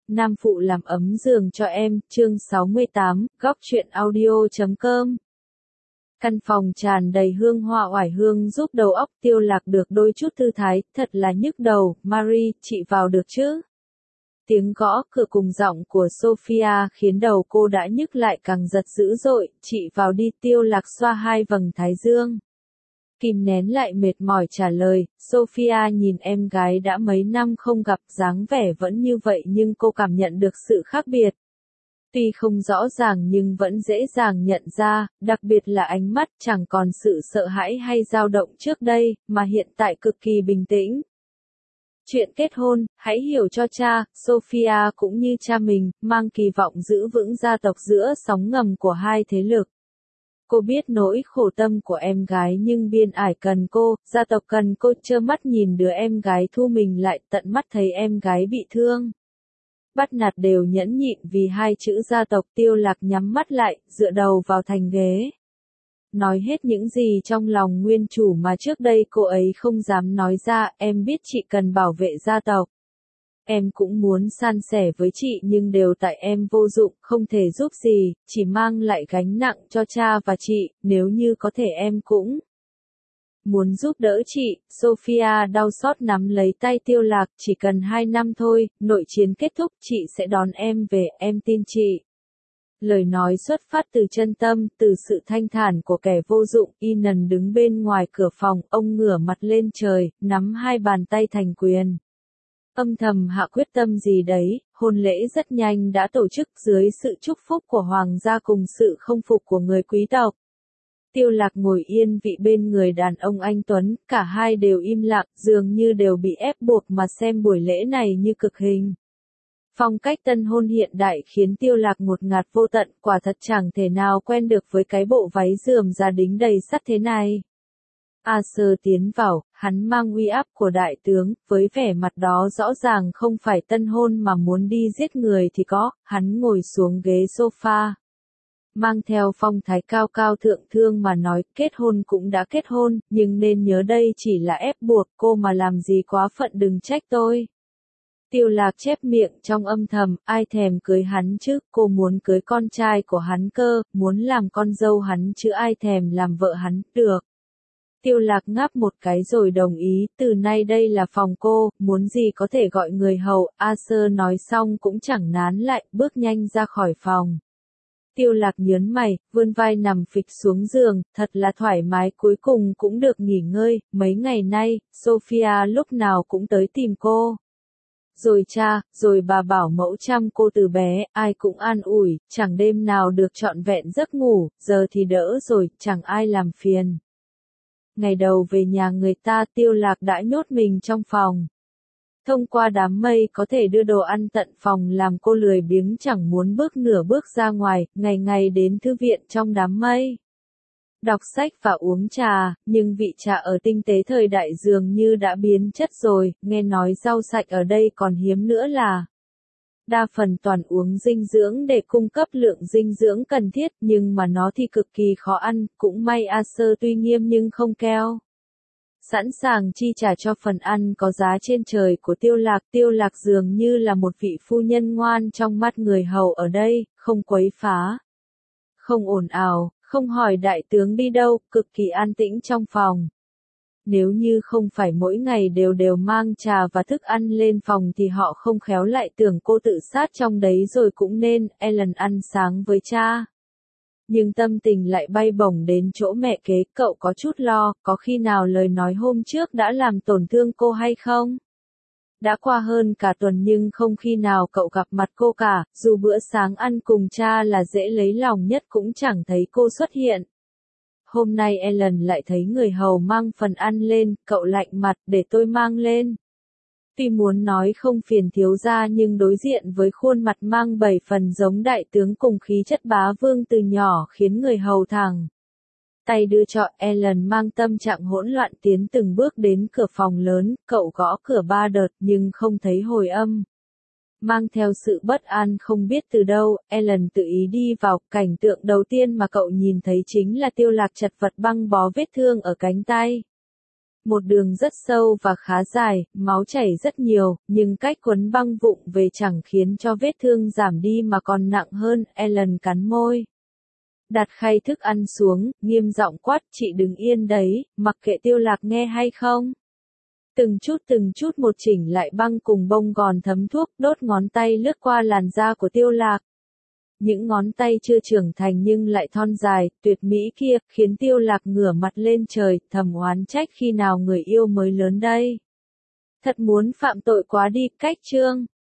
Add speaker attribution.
Speaker 1: nam phụ làm ấm giường cho em, chương 68, góc truyện audio.com. Căn phòng tràn đầy hương hoa oải hương giúp đầu óc Tiêu Lạc được đôi chút thư thái, thật là nhức đầu. Marie, chị vào được chứ? Tiếng gõ cửa cùng giọng của Sophia khiến đầu cô đã nhức lại càng giật dữ dội. Chị vào đi. Tiêu Lạc xoa hai vầng thái dương, kìm nén lại mệt mỏi trả lời. Sophia nhìn em gái đã mấy năm không gặp, dáng vẻ vẫn như vậy nhưng cô cảm nhận được sự khác biệt. Tuy không rõ ràng nhưng vẫn dễ dàng nhận ra, đặc biệt là ánh mắt chẳng còn sự sợ hãi hay dao động trước đây, mà hiện tại cực kỳ bình tĩnh. Chuyện kết hôn, hãy hiểu cho cha. Sophia cũng như cha mình, mang kỳ vọng giữ vững gia tộc giữa sóng ngầm của hai thế lực. Cô biết nỗi khổ tâm của em gái nhưng biên ải cần cô, gia tộc cần cô. Trơ mắt nhìn đứa em gái thu mình lại, tận mắt thấy em gái bị thương, bắt nạt đều nhẫn nhịn vì hai chữ gia tộc. Tiêu Lạc nhắm mắt lại, dựa đầu vào thành ghế, nói hết những gì trong lòng nguyên chủ mà trước đây cô ấy không dám nói ra. Em biết chị cần bảo vệ gia tộc. Em cũng muốn san sẻ với chị nhưng đều tại em vô dụng, không thể giúp gì, chỉ mang lại gánh nặng cho cha và chị. Nếu như có thể em cũng muốn giúp đỡ chị. Sophia đau xót nắm lấy tay Tiêu Lạc, chỉ cần 2 năm thôi, nội chiến kết thúc chị sẽ đón em về, em tin chị. Lời nói xuất phát từ chân tâm, từ sự thanh thản của kẻ vô dụng. Inan đứng bên ngoài cửa phòng, ông ngửa mặt lên trời, nắm hai bàn tay thành quyền, âm thầm hạ quyết tâm gì đấy. Hôn lễ rất nhanh đã tổ chức dưới sự chúc phúc của hoàng gia cùng sự không phục của người quý tộc. Tiêu Lạc ngồi yên vị bên người đàn ông anh tuấn, cả hai đều im lặng, dường như đều bị ép buộc mà xem buổi lễ này như cực hình. Phong cách tân hôn hiện đại khiến Tiêu Lạc ngột ngạt vô tận, quả thật chẳng thể nào quen được với cái bộ váy rườm rà đính đầy sắt thế này. Arthur tiến vào, hắn mang uy áp của đại tướng, với vẻ mặt đó rõ ràng không phải tân hôn mà muốn đi giết người thì có. Hắn ngồi xuống ghế sofa, mang theo phong thái cao cao thượng thương mà nói, kết hôn cũng đã kết hôn, nhưng nên nhớ đây chỉ là ép buộc cô mà làm gì quá phận đừng trách tôi. Tiêu Lạc chép miệng trong âm thầm, ai thèm cưới hắn chứ, cô muốn cưới con trai của hắn cơ, muốn làm con dâu hắn chứ ai thèm làm vợ hắn, được. Tiêu Lạc ngáp một cái rồi đồng ý, từ nay đây là phòng cô, muốn gì có thể gọi người hầu. Arthur nói xong cũng chẳng nán lại, bước nhanh ra khỏi phòng. Tiêu Lạc nhớn mày, vươn vai nằm phịch xuống giường, thật là thoải mái, cuối cùng cũng được nghỉ ngơi. Mấy ngày nay, Sophia lúc nào cũng tới tìm cô. Rồi cha, rồi bà bảo mẫu chăm cô từ bé, ai cũng an ủi, chẳng đêm nào được trọn vẹn giấc ngủ, giờ thì đỡ rồi, chẳng ai làm phiền. Ngày đầu về nhà người ta, Tiêu Lạc đã nhốt mình trong phòng. Thông qua đám mây có thể đưa đồ ăn tận phòng làm cô lười biếng chẳng muốn bước nửa bước ra ngoài, ngày ngày đến thư viện trong đám mây. Đọc sách và uống trà, nhưng vị trà ở tinh tế thời đại dường như đã biến chất rồi, nghe nói rau sạch ở đây còn hiếm nữa là. Đa phần toàn uống dinh dưỡng để cung cấp lượng dinh dưỡng cần thiết, nhưng mà nó thì cực kỳ khó ăn, cũng may Arthur tuy nghiêm nhưng không keo. Sẵn sàng chi trả cho phần ăn có giá trên trời của Tiêu Lạc. Tiêu Lạc dường như là một vị phu nhân ngoan trong mắt người hầu ở đây, không quấy phá, không ồn ào, không hỏi đại tướng đi đâu, cực kỳ an tĩnh trong phòng. Nếu như không phải mỗi ngày đều mang trà và thức ăn lên phòng thì họ không khéo lại tưởng cô tự sát trong đấy rồi cũng nên. Ellen ăn sáng với cha, nhưng tâm tình lại bay bổng đến chỗ mẹ kế. Cậu có chút lo, có khi nào lời nói hôm trước đã làm tổn thương cô hay không? Đã qua hơn cả tuần nhưng không khi nào cậu gặp mặt cô cả, dù bữa sáng ăn cùng cha là dễ lấy lòng nhất cũng chẳng thấy cô xuất hiện. Hôm nay Ellen lại thấy người hầu mang phần ăn lên, cậu lạnh mặt, để tôi mang lên. Tuy muốn nói không phiền thiếu gia nhưng đối diện với khuôn mặt mang 7 phần giống đại tướng cùng khí chất bá vương từ nhỏ khiến người hầu thẳng tay đưa cho. Ellen mang tâm trạng hỗn loạn tiến từng bước đến cửa phòng lớn, cậu gõ cửa 3 đợt nhưng không thấy hồi âm. Mang theo sự bất an không biết từ đâu, Ellen tự ý đi vào. Cảnh tượng đầu tiên mà cậu nhìn thấy chính là Tiêu Lạc chật vật băng bó vết thương ở cánh tay. một đường rất sâu và khá dài, máu chảy rất nhiều, nhưng cách quấn băng vụng về chẳng khiến cho vết thương giảm đi mà còn nặng hơn, Ellen cắn môi. Đặt khay thức ăn xuống, nghiêm giọng quát, chị đứng yên đấy, mặc kệ Tiêu Lạc nghe hay không. Từng chút một chỉnh lại băng cùng bông gòn thấm thuốc, đốt ngón tay lướt qua làn da của Tiêu Lạc. Những ngón tay chưa trưởng thành nhưng lại thon dài, tuyệt mỹ kia, khiến Tiêu Lạc ngửa mặt lên trời, thầm oán trách khi nào người yêu mới lớn đây. Thật muốn phạm tội quá đi, cách chương.